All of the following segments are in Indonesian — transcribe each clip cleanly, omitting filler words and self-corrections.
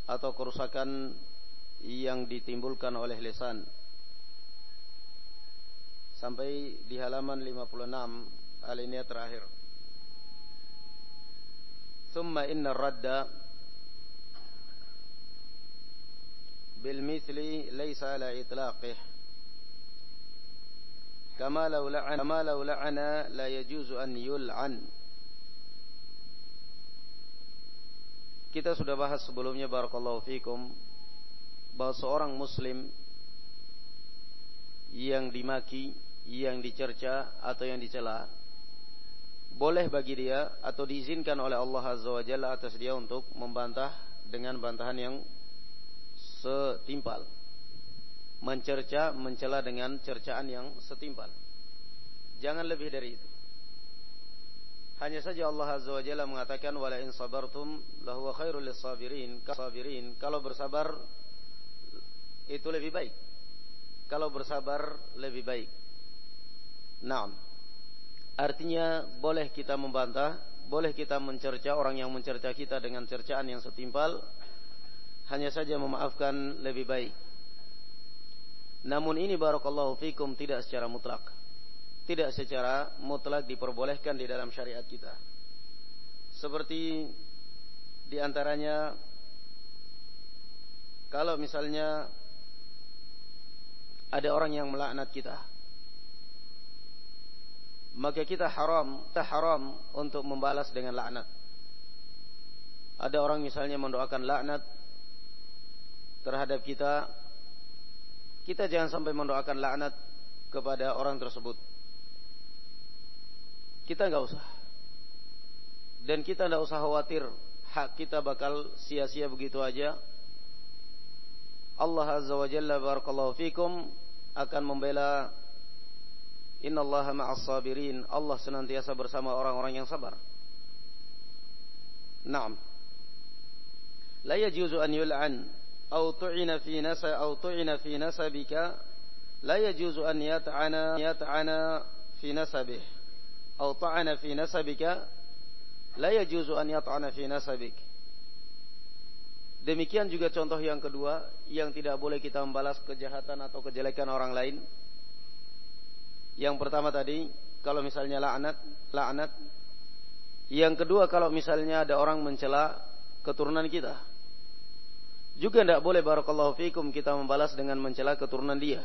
atau kerusakan yang ditimbulkan oleh lisan. Sampai di halaman 56 alinea terakhir. Thumma inna radda bil mithli laysa ala itlaqih. Kama law la'ana la yajuzu an yul'an. Kita sudah bahas sebelumnya barakallahu fikum bahwa seorang muslim yang dimaki, yang dicerca atau yang dicela, boleh bagi dia atau diizinkan oleh Allah Azza wa Jalla atas dia untuk membantah dengan bantahan yang setimpal. Mencerca, mencela dengan cercaan yang setimpal. Jangan lebih dari itu. Hanya saja Allah Azza wa Jalla mengatakan wala in sabartum lahuwa khairul lis-sabirin. Kalau bersabar itu lebih baik. Kalau bersabar lebih baik. Naam. Artinya boleh kita membantah, boleh kita mencerca orang yang mencerca kita dengan cercaan yang setimpal. Hanya saja memaafkan lebih baik. Namun ini barakallahu fikum tidak secara mutlak. Tidak secara mutlak diperbolehkan di dalam syariat kita. Seperti di antaranya kalau misalnya ada orang yang melaknat kita, maka kita haram untuk membalas dengan laknat. Ada orang misalnya mendoakan laknat terhadap kita, kita jangan sampai mendoakan laknat kepada orang tersebut. Kita enggak usah. Dan kita enggak usah khawatir hak kita bakal sia-sia begitu aja. Allah Azza wa Jalla barakallahu fikum akan membela. Innallaha ma'as sabirin. Allah senantiasa bersama orang-orang yang sabar. Naam. La yajuzu an yul'an أو طعن في نسبك لا يجوز أن يطعن في نسبه أو طعن في نسبك لا يجوز أن يطعن في نسبك. Demikian juga contoh yang kedua yang tidak boleh kita membalas kejahatan atau kejelekan orang lain. Yang pertama tadi kalau misalnya laknat. Yang kedua kalau misalnya ada orang mencela keturunan kita. Juga tidak boleh barakallahu fikum kita membalas dengan mencela keturunan dia.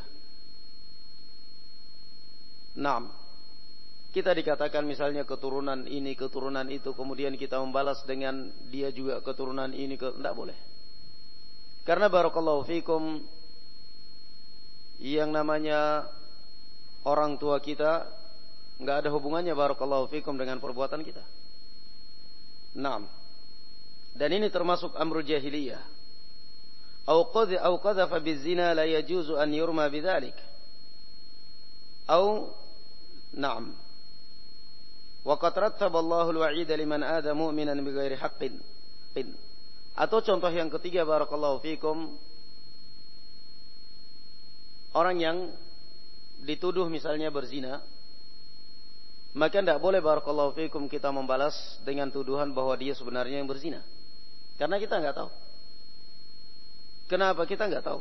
Naam. Kita dikatakan misalnya keturunan ini, keturunan itu, kemudian kita membalas dengan dia juga keturunan ini, tidak boleh. Karena barakallahu fikum yang namanya orang tua kita enggak ada hubungannya barakallahu fikum dengan perbuatan kita. Naam. Dan ini termasuk amrul jahiliyah. أو قذف بالزنا لا يجوز أن يرمى بذلك أو نعم وقد رتب الله الوعيد لمن آذى مؤمنا بغير حق. Atau contoh yang ketiga barakallahu fikum, orang yang dituduh misalnya berzina, maka tidak boleh barakallahu fikum kita membalas dengan tuduhan bahwa dia sebenarnya yang berzina, karena kita enggak tahu. Kenapa? Kita enggak tahu.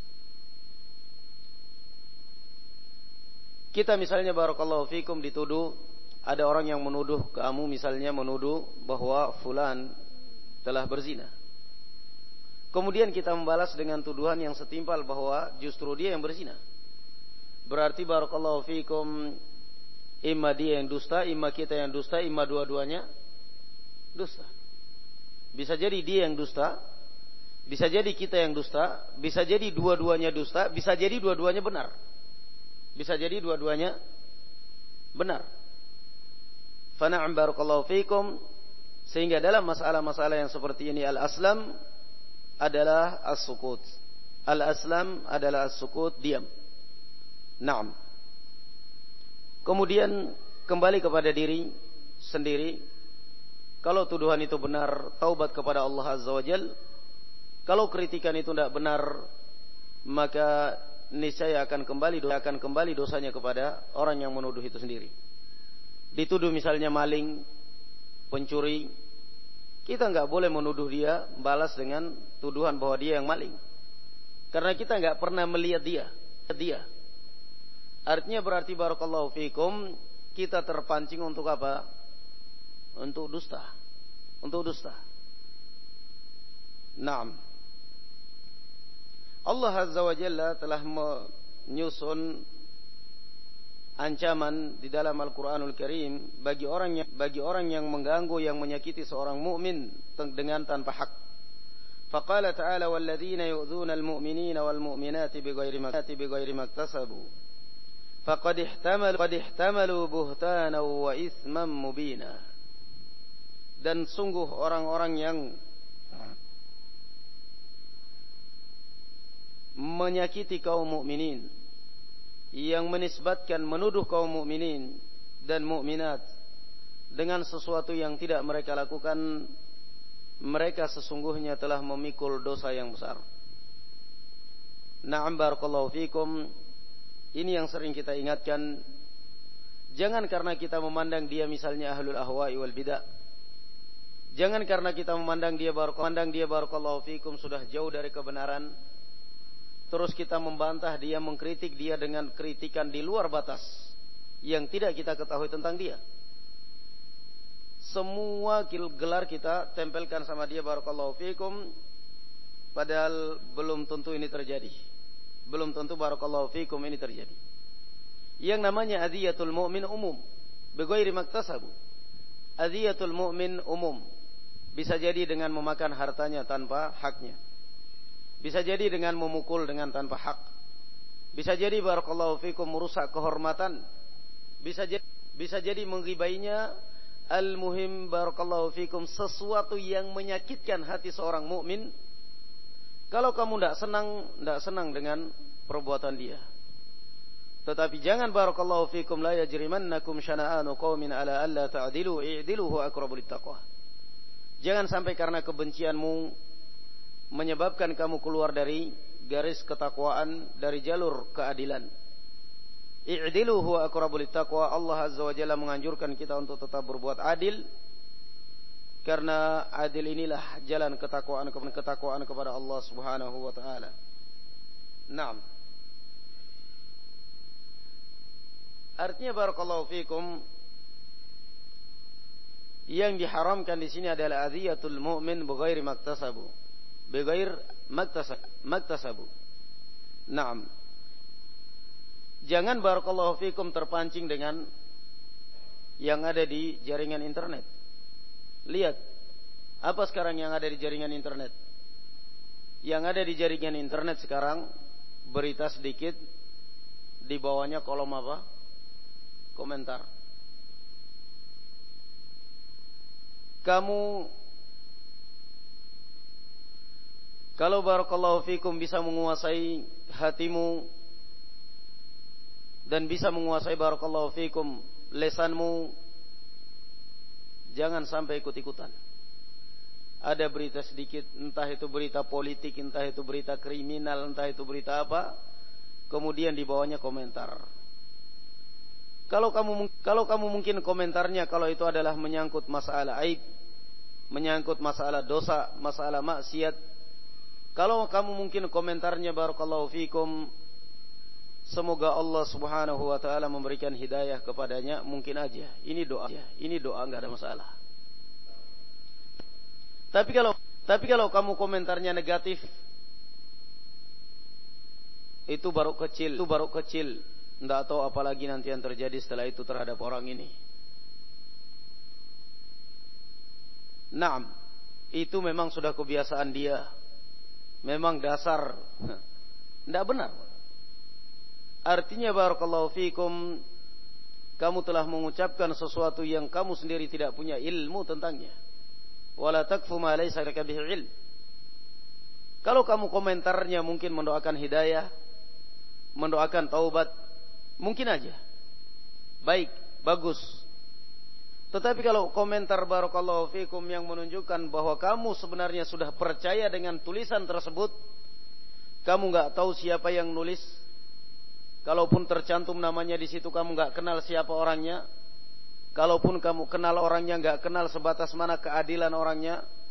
Kita misalnya barakallahu fikum dituduh, ada orang yang menuduh kamu misalnya menuduh bahwa fulan telah berzina. Kemudian kita membalas dengan tuduhan yang setimpal bahwa justru dia yang berzina. Berarti barakallahu fikum imma dia yang dusta, imma kita yang dusta, imma dua-duanya dusta. Bisa jadi dia yang dusta, bisa jadi kita yang dusta, bisa jadi dua-duanya dusta, bisa jadi dua-duanya benar. Bisa jadi dua-duanya benar. Fana'am barakallahu fikum. Sehingga dalam masalah-masalah yang seperti ini al-aslam adalah as-sukut. Al-aslam adalah as-sukut, diam. Naam. Kemudian kembali kepada diri sendiri. Kalau tuduhan itu benar, taubat kepada Allah Azza wa Jalla. Kalau kritikan itu tidak benar, maka niscaya akan kembali dosanya kepada orang yang menuduh itu sendiri. Dituduh misalnya maling, pencuri, Kita nggak boleh menuduh dia, balas dengan tuduhan bahwa dia yang maling. Karena kita nggak pernah melihat dia. Artinya berarti barakallahu fikum, kita terpancing untuk apa? Untuk dusta. Naam. Allah Azza wa Jalla telah menyusun ancaman di dalam Al-Qur'anul Karim bagi orang yang mengganggu, yang menyakiti seorang mukmin dengan tanpa hak. Faqala ta'ala walladzina yu'dzuna al-mu'minina wal mu'minati bighairi maktasabu faqad ihtamalu buhtanan wa itsman mubina. Dan sungguh orang-orang yang menyakiti kaum mukminin, yang menisbatkan menuduh kaum mukminin dan mukminat dengan sesuatu yang tidak mereka lakukan, mereka sesungguhnya telah memikul dosa yang besar. Na'am barakallahu fikum. Ini yang sering kita ingatkan. Jangan karena kita memandang dia misalnya ahlul ahwa'i wal bidah, jangan karena kita memandang dia barakallahu fikum sudah jauh dari kebenaran, terus kita membantah dia, mengkritik dia dengan kritikan di luar batas yang tidak kita ketahui tentang dia. Semua gelar kita tempelkan sama dia barakallahu fikum, padahal belum tentu ini terjadi. Belum tentu barakallahu fikum ini terjadi. Yang namanya adhiyatul mu'min umum, bighairi maktasabu. Adhiyatul mu'min umum. Bisa jadi dengan memakan hartanya tanpa haknya. Bisa jadi dengan memukul dengan tanpa hak. Bisa jadi barakallahu fikum merusak kehormatan. Bisa jadi menghibainya. Al-muhim barakallahu fikum sesuatu yang menyakitkan hati seorang mukmin. Kalau kamu tidak senang dengan perbuatan dia. Tetapi jangan barakallahu fikum la yajrimannakum syana'anu qaumin ala alla ta'dilu i'dilu huwa aqrabu littaqwa. Jangan sampai karena kebencianmu menyebabkan kamu keluar dari garis ketakwaan, dari jalur keadilan. I'dilu huwa aqrabu littaqwa. Allah Azza wa Jalla menganjurkan kita untuk tetap berbuat adil, karena adil inilah jalan ketakwaan kepada Allah Subhanahu wa taala. Naam. Artinya barakallahu fikum, yang diharamkan di sini adalah adhiyatul mu'min bighairi maktasabu. Maktasabu. Naam. Jangan barakallahu fikum terpancing dengan yang ada di jaringan internet. Lihat, apa sekarang yang ada di jaringan internet? Yang ada di jaringan internet sekarang, berita sedikit, di bawahnya kolom apa? Komentar. Kamu kalau barakallahu fikum bisa menguasai hatimu dan bisa menguasai barakallahu fikum lesanmu, jangan sampai ikut-ikutan. Ada berita sedikit, entah itu berita politik, entah itu berita kriminal, entah itu berita apa, kemudian di bawahnya komentar. Kalau kamu mungkin komentarnya kalau itu adalah menyangkut masalah aib, menyangkut masalah dosa, masalah maksiat, kalau kamu mungkin komentarnya barakallahu fikum, semoga Allah Subhanahu wa taala memberikan hidayah kepadanya, mungkin aja. Ini doa enggak ada masalah. Tapi kalau kamu komentarnya negatif, itu baru kecil. Enggak tahu apalagi nanti yang terjadi setelah itu terhadap orang ini. Naam, itu memang sudah kebiasaan dia. Memang dasar. Enggak benar. Artinya barakallahu fikum, kamu telah mengucapkan sesuatu yang kamu sendiri tidak punya ilmu tentangnya. Wala takfu ma laysa laka bihi ilm. Kalau kamu komentarnya mungkin mendoakan hidayah, mendoakan taubat, mungkin aja. Baik, bagus. Tetapi kalau komentar barakallahu fikum yang menunjukkan bahwa kamu sebenarnya sudah percaya dengan tulisan tersebut, kamu enggak tahu siapa yang nulis, kalaupun tercantum namanya di situ kamu enggak kenal siapa orangnya, kalaupun kamu kenal orangnya enggak kenal sebatas mana keadilan orangnya,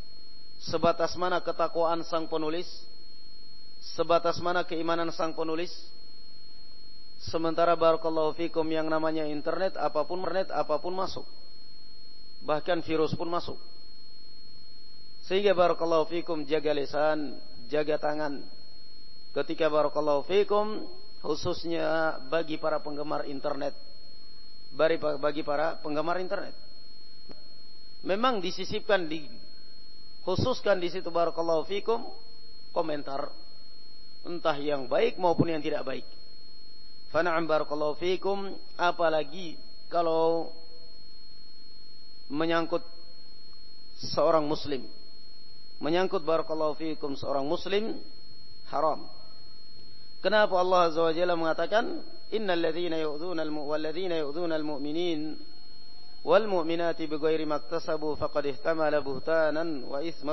sebatas mana ketakwaan sang penulis, sebatas mana keimanan sang penulis. Sementara barakallahu fikum yang namanya internet apapun masuk. Bahkan virus pun masuk. Sehingga barakallahu fikum jaga lisan, jaga tangan. Ketika barakallahu fikum khususnya bagi para penggemar internet. Bagi para penggemar internet. Memang disisipkan khususkan di situ barakallahu fikum komentar entah yang baik maupun yang tidak baik. Fana'am barakallahu fikum, apalagi kalau menyangkut seorang muslim. Menyangkut barakallahu fikum seorang muslim haram. Kenapa Allah Azza wa Jalla mengatakan innal ladzina yu'dzuna al-mu'minin wal mu'minati bighairi maktasabu faqad ihtamalu buhtanan wa itsma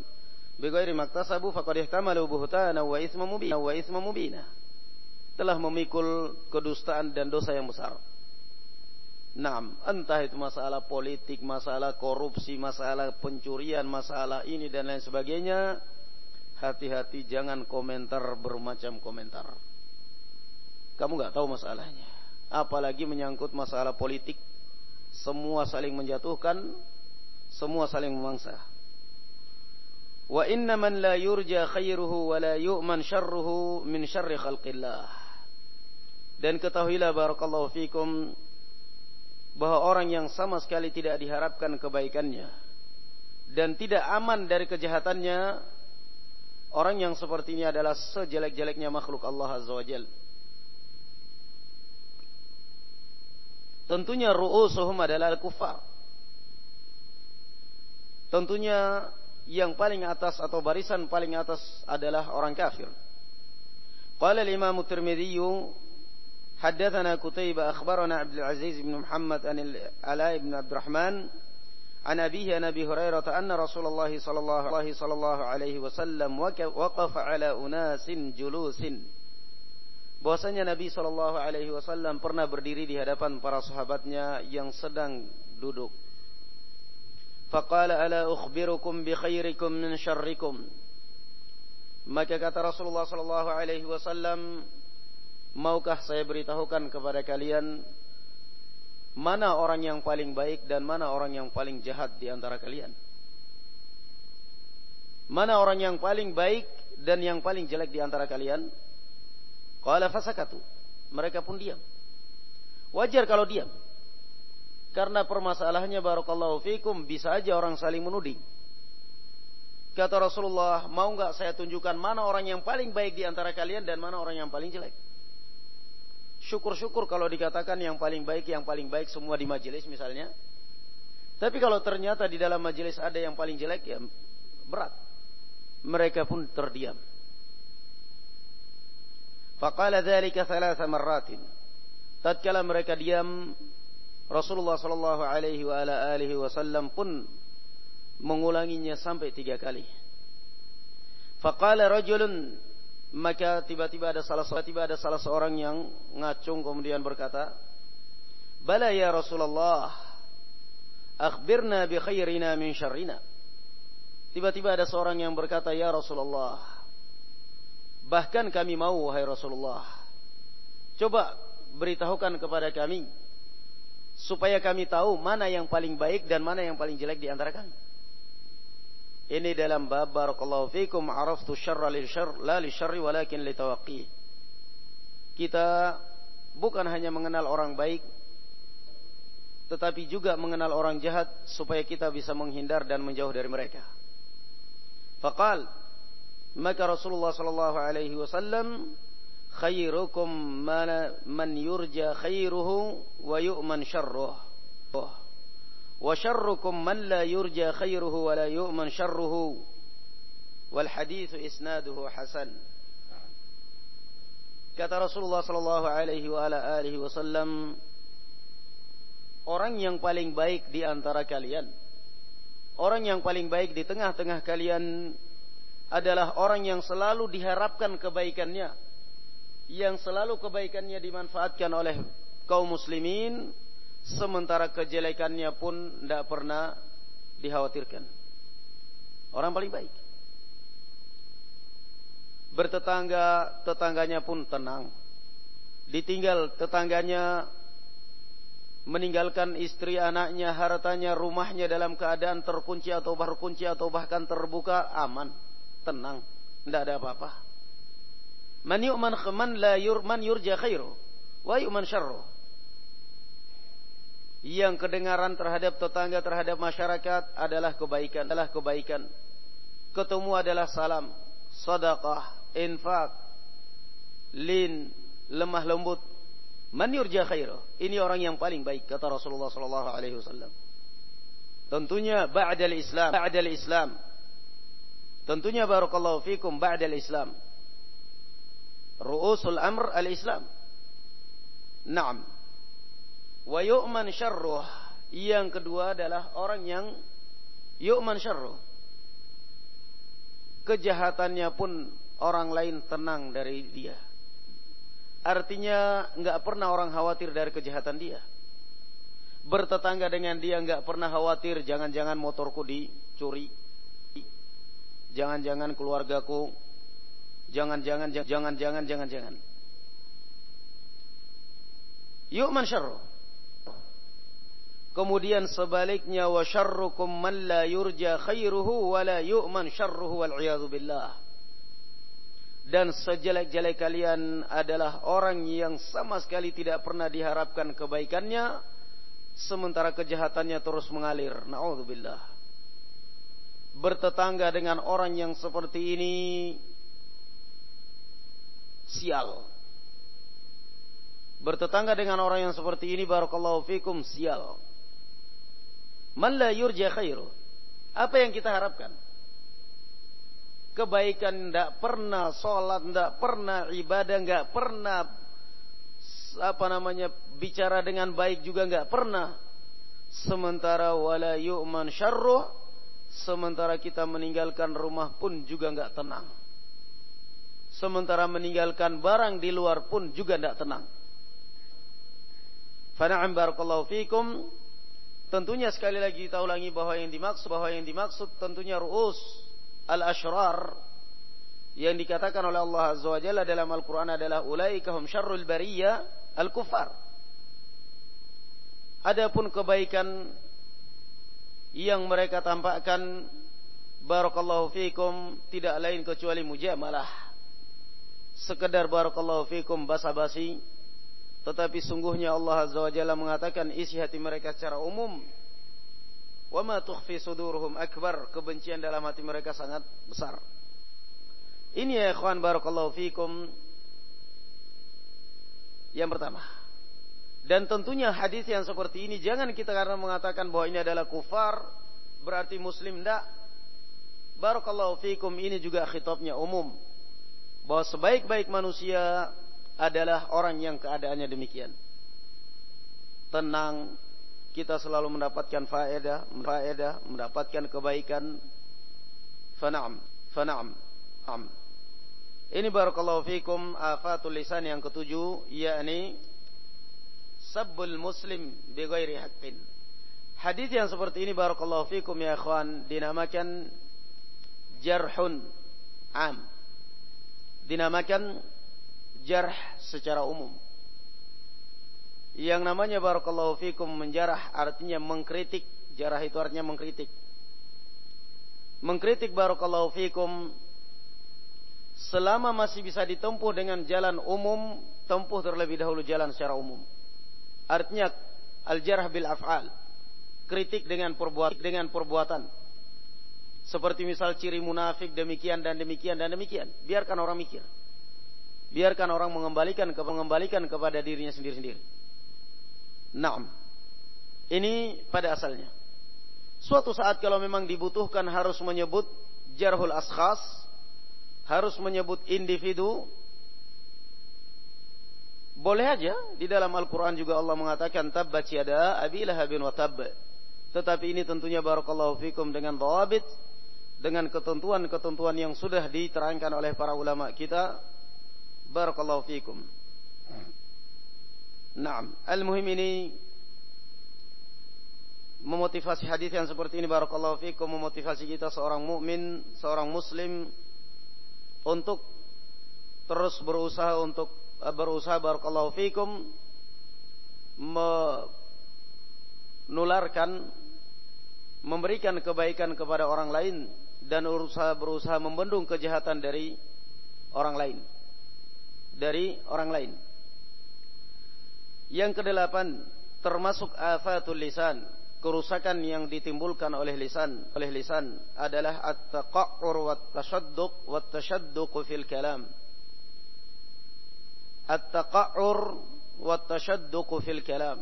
mubina. Telah memikul kedustaan dan dosa yang besar. Naam, entah itu masalah politik, masalah korupsi, masalah pencurian, masalah ini dan lain sebagainya. Hati-hati jangan komentar bermacam komentar. Kamu enggak tahu masalahnya. Apalagi menyangkut masalah politik. Semua saling menjatuhkan, semua saling memangsa. Wa inna man la yurja khairuhu wa la yu'man syarruhu min syarri khalqillah. Dan ketahuilah barakallahu fikum bahwa orang yang sama sekali tidak diharapkan kebaikannya dan tidak aman dari kejahatannya, orang yang seperti ini adalah sejelek-jeleknya makhluk Allah Azza wa Jalla. Tentunya ru'usuhum adalah al-kuffar. Tentunya yang paling atas atau barisan paling atas adalah orang kafir. Qala al-Imam At-Tirmidzi حدثنا قتيبة أخبرنا عبد العزيز بن محمد عن العلاء بن عبد الرحمن عن أبيه عن أبي هريرة أن رسول الله صلى الله عليه وسلم وقف على أناس جلوس. Bahwasanya Nabi sallallahu alaihi wasallam pernah berdiri di hadapan para sahabatnya yang sedang duduk. Faqala ala ukhbirukum bi khairikum min syarrikum. Maka kata Rasulullah sallallahu alaihi wasallam, maukah saya beritahukan kepada kalian mana orang yang paling baik dan mana orang yang paling jahat di antara kalian? Mana orang yang paling baik dan yang paling jelek di antara kalian? Qala fasakatu. Mereka pun diam. Wajar kalau diam. Karena permasalahannya barakallahu fikum bisa aja orang saling menuding. Kata Rasulullah, mau enggak saya tunjukkan mana orang yang paling baik di antara kalian dan mana orang yang paling jelek? Syukur-syukur kalau dikatakan yang paling baik semua di majelis misalnya. Tapi kalau ternyata di dalam majelis ada yang paling jelek, ya berat. Mereka pun terdiam. Faqala dzalika thalatha marratin. Tatkala mereka diam, Rasulullah sallallahu alaihi wa ala alihi wasallam pun mengulanginya sampai 3 kali. Faqala rajulun, maka tiba-tiba ada salah seorang yang ngacung kemudian berkata, "Bala ya Rasulullah, akhbirna bi khairina min syarrina." Tiba-tiba ada seorang yang berkata, "Ya Rasulullah, bahkan kami mau wahai Rasulullah. Coba beritahukan kepada kami supaya kami tahu mana yang paling baik dan mana yang paling jelek di antara kami." Ini dalam bab barakallahu fikum araftu syarra lil syarr la li syarri walakin li tawaqqi. Kita bukan hanya mengenal orang baik tetapi juga mengenal orang jahat supaya kita bisa menghindar dan menjauh dari mereka. Faqal, maka Rasulullah sallallahu alaihi wasallam, khairukum man yurja khairuhu wa yu'man syarruhu. Wa syarrukum man la yurja khairuhu wa la yu'man syarruhu. Wal haditsu isnaduhu hasan. Kata Rasulullah sallallahu alaihi wa ala alihi wasallam, orang yang paling baik di antara kalian, orang yang paling baik di tengah-tengah kalian adalah orang yang selalu diharapkan kebaikannya, yang selalu kebaikannya dimanfaatkan oleh kaum muslimin, sementara kejelekannya pun tidak pernah dikhawatirkan. Orang paling baik. Bertetangga, tetangganya pun tenang. Ditinggal tetangganya, meninggalkan istri, anaknya, hartanya, rumahnya dalam keadaan terkunci atau bahkan terbuka, aman, tenang, tidak ada apa-apa. Man yurja khairu wa yu'man syarru. Yang kedengaran terhadap tetangga, terhadap masyarakat adalah kebaikan. Ketemu adalah salam, sedekah, infak, lin, lemah lembut. Man yurja khairu. Ini orang yang paling baik, kata Rasulullah sallallahu alaihi wasallam. Tentunya ba'dal Islam. Tentunya barakallahu fikum ba'dal Islam. Ru'usul amr al-Islam. Naam. Wa yu'man syarruh. Yang kedua adalah orang yang yu'man syarruh. Kejahatannya pun orang lain tenang dari dia. Artinya enggak pernah orang khawatir dari kejahatan dia. Bertetangga dengan dia enggak pernah khawatir, jangan-jangan motorku dicuri. Jangan-jangan keluargaku. Jangan. Yu'man syarruh. Kemudian sebaliknya, wa syarrukum man la yurja khairuhu wa la yu'man syarruhu wal iyadzu billah. Dan sejelek-jelek kalian adalah orang yang sama sekali tidak pernah diharapkan kebaikannya, sementara kejahatannya terus mengalir. Na'udzubillah. Bertetangga dengan orang yang seperti ini sial. Bertetangga dengan orang yang seperti ini, barakallahu fikum, sial. Man la yurja khairu. Apa yang kita harapkan? Kebaikan, tidak pernah sholat, tidak pernah ibadah, tidak pernah bicara dengan baik juga tidak pernah. Sementara wala yu'man syarruh, sementara kita meninggalkan rumah pun juga tidak tenang. Sementara meninggalkan barang di luar pun juga tidak tenang. Fana'am barakallahu fikum. Tentunya sekali lagi kita ulangi bahwa yang dimaksud tentunya ru'us al-ashrar yang dikatakan oleh Allah Azza wa Jalla dalam Al-Quran adalah ulaika hum syarrul bariyah al-kuffar. Adapun kebaikan yang mereka tampakkan, barakallahu fikum, tidak lain kecuali mujamalah, sekedar barakallahu fikum basa-basi. Tetapi sungguhnya Allah Azza wa Jalla mengatakan isi hati mereka secara umum, wa ma tukhfi suduruhum akbar, kebencian dalam hati mereka sangat besar. Ini ya ikhwan barakallahu fikum yang pertama. Dan tentunya hadis yang seperti ini jangan kita karena mengatakan bahwa ini adalah kufar berarti muslim, tidak. Barakallahu fikum, ini juga khitabnya umum, bahwa sebaik-baik manusia adalah orang yang keadaannya demikian. Tenang, kita selalu mendapatkan faedah, mendapatkan kebaikan. Fana'am. Ini barakallahu fikum afatul lisan yang ketujuh, yakni sabbul muslim bighairi haqqin. Hadis yang seperti ini barakallahu fikum ya ikhwan dinamakan jarhun am. Dinamakan jarh secara umum. Yang namanya barakallahu fikum menjarah artinya mengkritik. Jarah itu artinya mengkritik. Mengkritik barakallahu fikum selama masih bisa ditempuh dengan jalan umum, tempuh terlebih dahulu jalan secara umum. Artinya al-jarh bil af'al. Kritik dengan perbuatan. Seperti misal ciri munafik demikian dan demikian dan demikian. Biarkan orang mikir. Biarkan orang mengembalikan kepada dirinya sendiri-sendiri. Naam. Ini pada asalnya. Suatu saat kalau memang dibutuhkan harus menyebut jarhul askhas, harus menyebut individu, boleh aja. Di dalam Al-Quran juga Allah mengatakan tabbat yada abi lahabin wa tabb. Tetapi ini tentunya barakallahu fikum dengan dhawabit, dengan ketentuan-ketentuan yang sudah diterangkan oleh para ulama kita. Barakallahu fikum. Naam, al-muhim ini memotivasi hadis yang seperti ini barakallahu fikum, memotivasi kita seorang mukmin, seorang muslim untuk terus berusaha barakallahu fikum menularkan, memberikan kebaikan kepada orang lain dan berusaha membendung kejahatan dari orang lain. Yang kedelapan, termasuk afatul lisan, kerusakan yang ditimbulkan oleh lisan adalah at-taqa'ur wat-tashadduq fil kalam. At-taqa'ur wat-tashadduq fil kalam.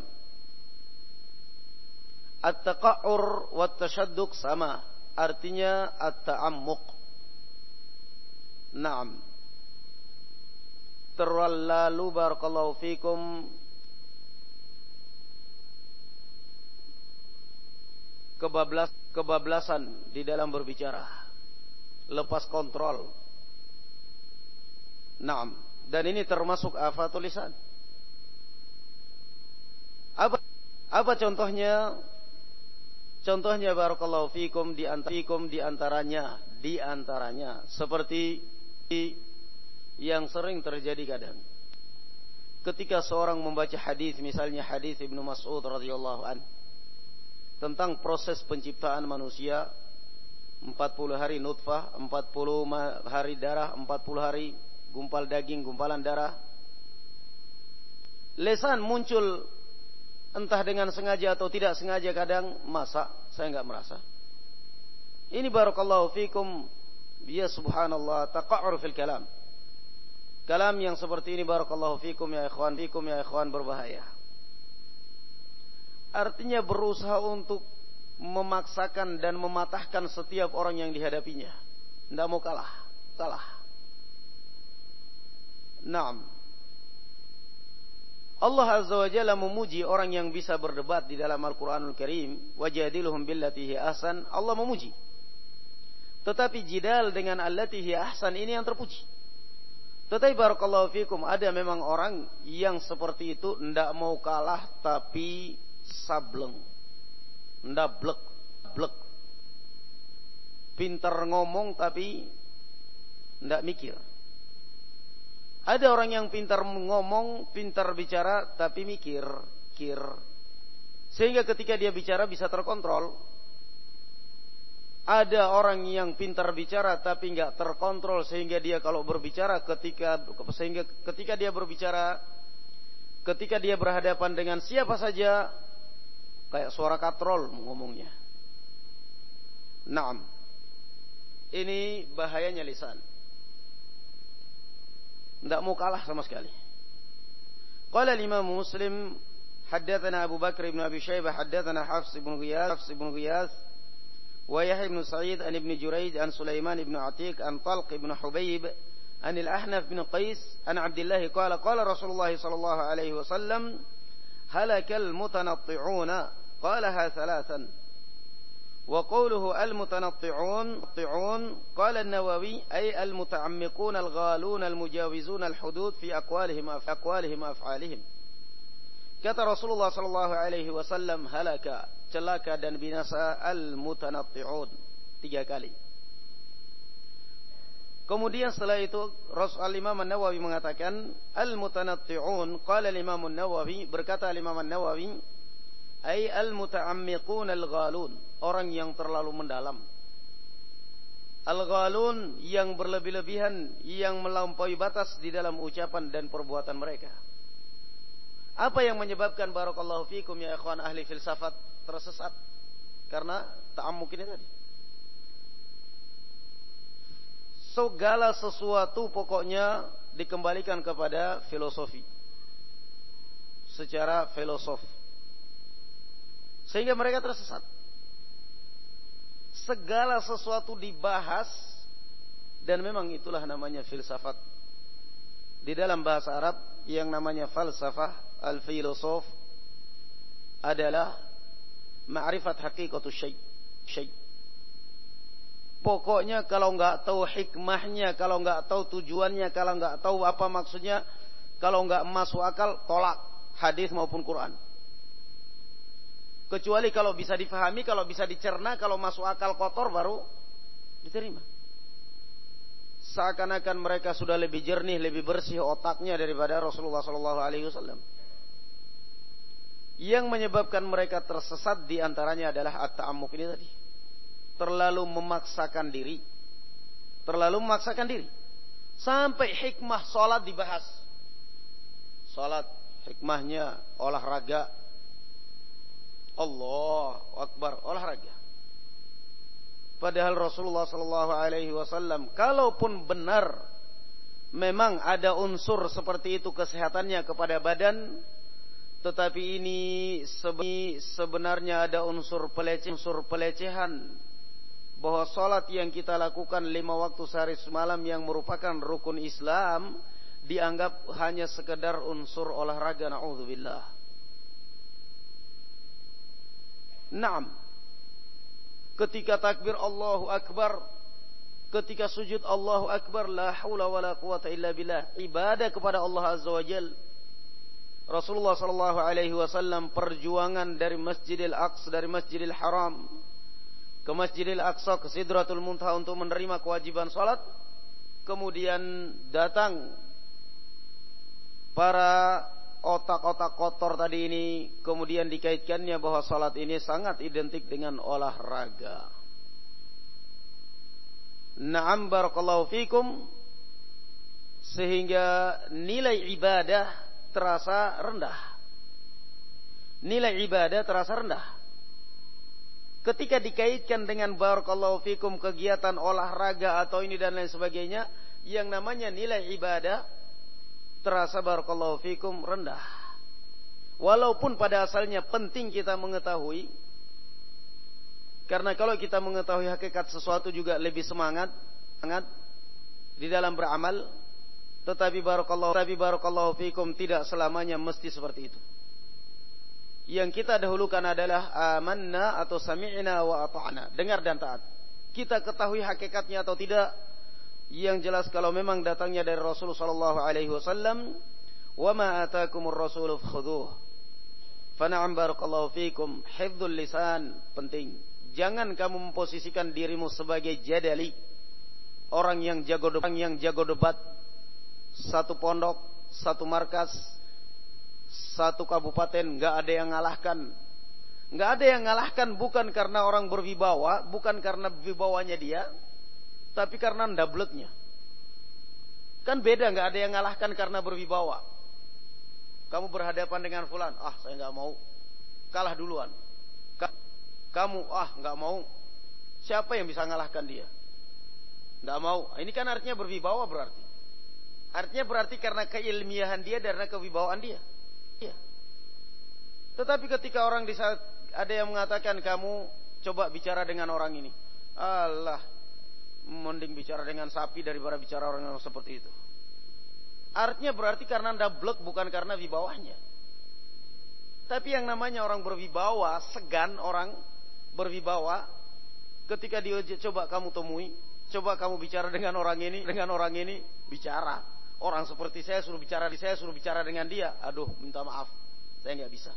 At-taqa'ur wat-tashadduq sama, artinya at-ta'ammuq. Naam. Terlalu barakallahu fikum kebablasan di dalam berbicara, lepas kontrol. Naam, dan ini termasuk afatul lisan. Apa contohnya? Contohnya barakallahu fikum di antaranya seperti yang sering terjadi kadang ketika seorang membaca hadis, misalnya hadis Ibnu Mas'ud radhiyallahu an tentang proses penciptaan manusia, 40 hari nutfah, 40 hari darah, 40 hari gumpal daging, gumpalan darah. Lisan muncul entah dengan sengaja atau tidak sengaja kadang, masa saya enggak merasa. Ini barakallahu fikum, ya subhanallah, taqa'ur fil kalam. Kalam yang seperti ini barakallahu fikum ya ikhwan berbahaya. Artinya berusaha untuk memaksakan dan mematahkan setiap orang yang dihadapinya. Tidak mau kalah. Naam. Allah Azza wa Jalla memuji orang yang bisa berdebat di dalam Al-Quranul Karim. Wajadiluhum billati hiya ahsan. Allah memuji. Tetapi jidal dengan allati hiya ahsan ini yang terpuji. Tetapi barakallahu fikum, ada memang orang yang seperti itu, tidak mau kalah tapi sableng, ndablek, pintar ngomong tapi ndak mikir. Ada orang yang pintar ngomong, pintar bicara tapi mikir, sehingga ketika dia bicara bisa terkontrol. Ada orang yang pintar bicara tapi nggak terkontrol, sehingga dia kalau berbicara ketika dia berhadapan dengan siapa saja kayak suara katrol ngomongnya. Naam. Ini bahayanya lisan. Tidak mau kalah sama sekali. Qala al-Imam Muslim, haddatsana Abu Bakr ibn Abi Syaibah, haddatsana Hafs ibn Ghiyath, wa Yahya ibn Sa'id an ibn Jurayj an Sulaiman ibn Atiq an Talq ibn Hubayb an al-Ahnaf bin Qais an Abdullah qala Rasulullah sallallahu alaihi wasallam halakal mutanatti'una قالها ثلاثا. وقوله المتنطعون قال النووي أي المتعمقون الغالون المجاوزون الحدود في أقوالهم وأفعالهم. Kata Rasulullah sallallahu alaihi wasallam, halaka, celaka dan binasa al-mutanatti'un 3 kali. Kemudian setelah itu Al-Imam An-Nawawi mengatakan al-mutanatti'un, qala al-Imam An-Nawawi, berkata al-Imam An-Nawawi, ay al-muta'ammiqun al-ghalun, orang yang terlalu mendalam. Al-ghalun, yang berlebih-lebihan, yang melampaui batas di dalam ucapan dan perbuatan mereka. Apa yang menyebabkan barakallahu fikum ya ikhwan ahli filsafat tersesat? Karena ta'ammuk ini tadi. Segala sesuatu pokoknya dikembalikan kepada filosofi, secara filosof, sehingga mereka tersesat. Segala sesuatu dibahas, dan memang itulah namanya filsafat. Di dalam bahasa Arab yang namanya falsafah, al-filosof adalah ma'rifat haqiqatus syai'. Pokoknya kalau enggak tahu hikmahnya, kalau enggak tahu tujuannya, kalau enggak tahu apa maksudnya, kalau enggak masuk akal, tolak hadis maupun Quran. Kecuali kalau bisa difahami, kalau bisa dicerna, kalau masuk akal kotor baru diterima. Seakan-akan mereka sudah lebih jernih, lebih bersih otaknya daripada Rasulullah SAW. Yang menyebabkan mereka tersesat diantaranya adalah at-ta'ammuk ini tadi. Terlalu memaksakan diri. Terlalu memaksakan diri. Sampai hikmah sholat dibahas. Sholat, hikmahnya olahraga. Allahu Akbar, olahraga. Padahal Rasulullah SAW, kalaupun benar memang ada unsur seperti itu kesehatannya kepada badan, tetapi ini sebenarnya ada unsur pelecehan, bahwa sholat yang kita lakukan 5 waktu sehari semalam yang merupakan rukun Islam dianggap hanya sekedar unsur olahraga. Na'udzubillah. Naam. Ketika takbir Allahu Akbar, ketika sujud Allahu Akbar, la haula wala quwata illa billah, ibadah kepada Allah Azza wa Jalla. Rasulullah sallallahu alaihi wasallam perjuangan dari Masjidil Aqsa, dari Masjidil Haram ke Masjidil Aqsa, ke Sidratul Muntaha untuk menerima kewajiban salat. Kemudian datang para otak-otak kotor tadi ini, kemudian dikaitkannya bahwa salat ini sangat identik dengan olahraga. Na'am barakallahu fikum. Sehingga nilai ibadah terasa rendah. Nilai ibadah terasa rendah. Ketika dikaitkan dengan barakallahu fikum kegiatan olahraga atau ini dan lain sebagainya, yang namanya nilai ibadah terasa barakallahu fikum rendah. Walaupun pada asalnya penting kita mengetahui, karena kalau kita mengetahui hakikat sesuatu juga lebih semangat di dalam beramal. Tetapi barakallahu fikum tidak selamanya mesti seperti itu. Yang kita dahulukan adalah amanna atau sami'na wa ata'na, dengar dan taat. Kita ketahui hakikatnya atau tidak, yang jelas kalau memang datangnya dari Rasulullah sallallahu alaihi wasallam, wa ma ataakumur rasulu fakhudhuh. Fa na'am barakallahu fikum, hifdzul lisan penting. Jangan kamu memposisikan dirimu sebagai jadali, orang yang jago debat, satu pondok, satu markas, satu kabupaten, enggak ada yang ngalahkan. Enggak ada yang ngalahkan bukan karena orang berwibawa, bukan karena wibawanya dia, tapi karena ndabletnya. Kan beda, nggak ada yang ngalahkan karena berwibawa. Kamu berhadapan dengan fulan, saya nggak mau, kalah duluan. Kamu, nggak mau, siapa yang bisa ngalahkan dia? Nggak mau. Ini kan artinya berwibawa berarti. Artinya berarti karena keilmiahan dia, karena kewibawaan dia. Iya. Tetapi ketika orang di saat ada yang mengatakan kamu coba bicara dengan orang ini, Allah, mending bicara dengan sapi daripada bicara orang yang seperti itu. Artinya berarti karena Anda blek, bukan karena wibawanya. Tapi yang namanya orang berwibawa, segan orang berwibawa, ketika dia coba kamu temui, coba kamu bicara dengan orang ini bicara. Orang seperti saya suruh bicara dengan dia. Aduh, minta maaf, saya nggak bisa.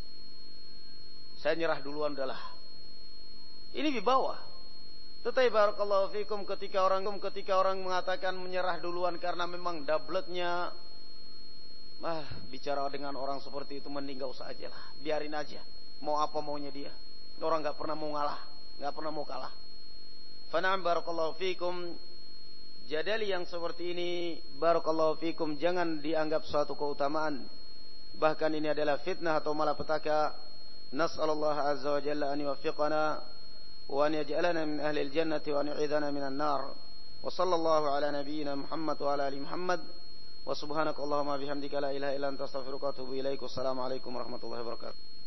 Saya nyerah duluan udahlah. Ini wibawa. Tetapi barakallahu fikum ketika orang mengatakan menyerah duluan karena memang dabletnya, bicara dengan orang seperti itu mending gak usah aja lah, biarin aja. Mau apa maunya dia. Orang gak pernah mau ngalah, gak pernah mau kalah. Fana'am barakallahu fikum. Jadali yang seperti ini barakallahu fikum jangan dianggap suatu keutamaan. Bahkan ini adalah fitnah atau malapetaka. Nas'alullah azza wa jalla an yuwaffiqana وأن يجعلنا من أهل الجنة وأن يعيذنا من النار وصلى الله على نبينا محمد وعلى آل محمد وسبحانك اللهم وبحمدك لا إله إلا أنت أستغفرك وأتوب إليك والسلام عليكم ورحمة الله وبركاته.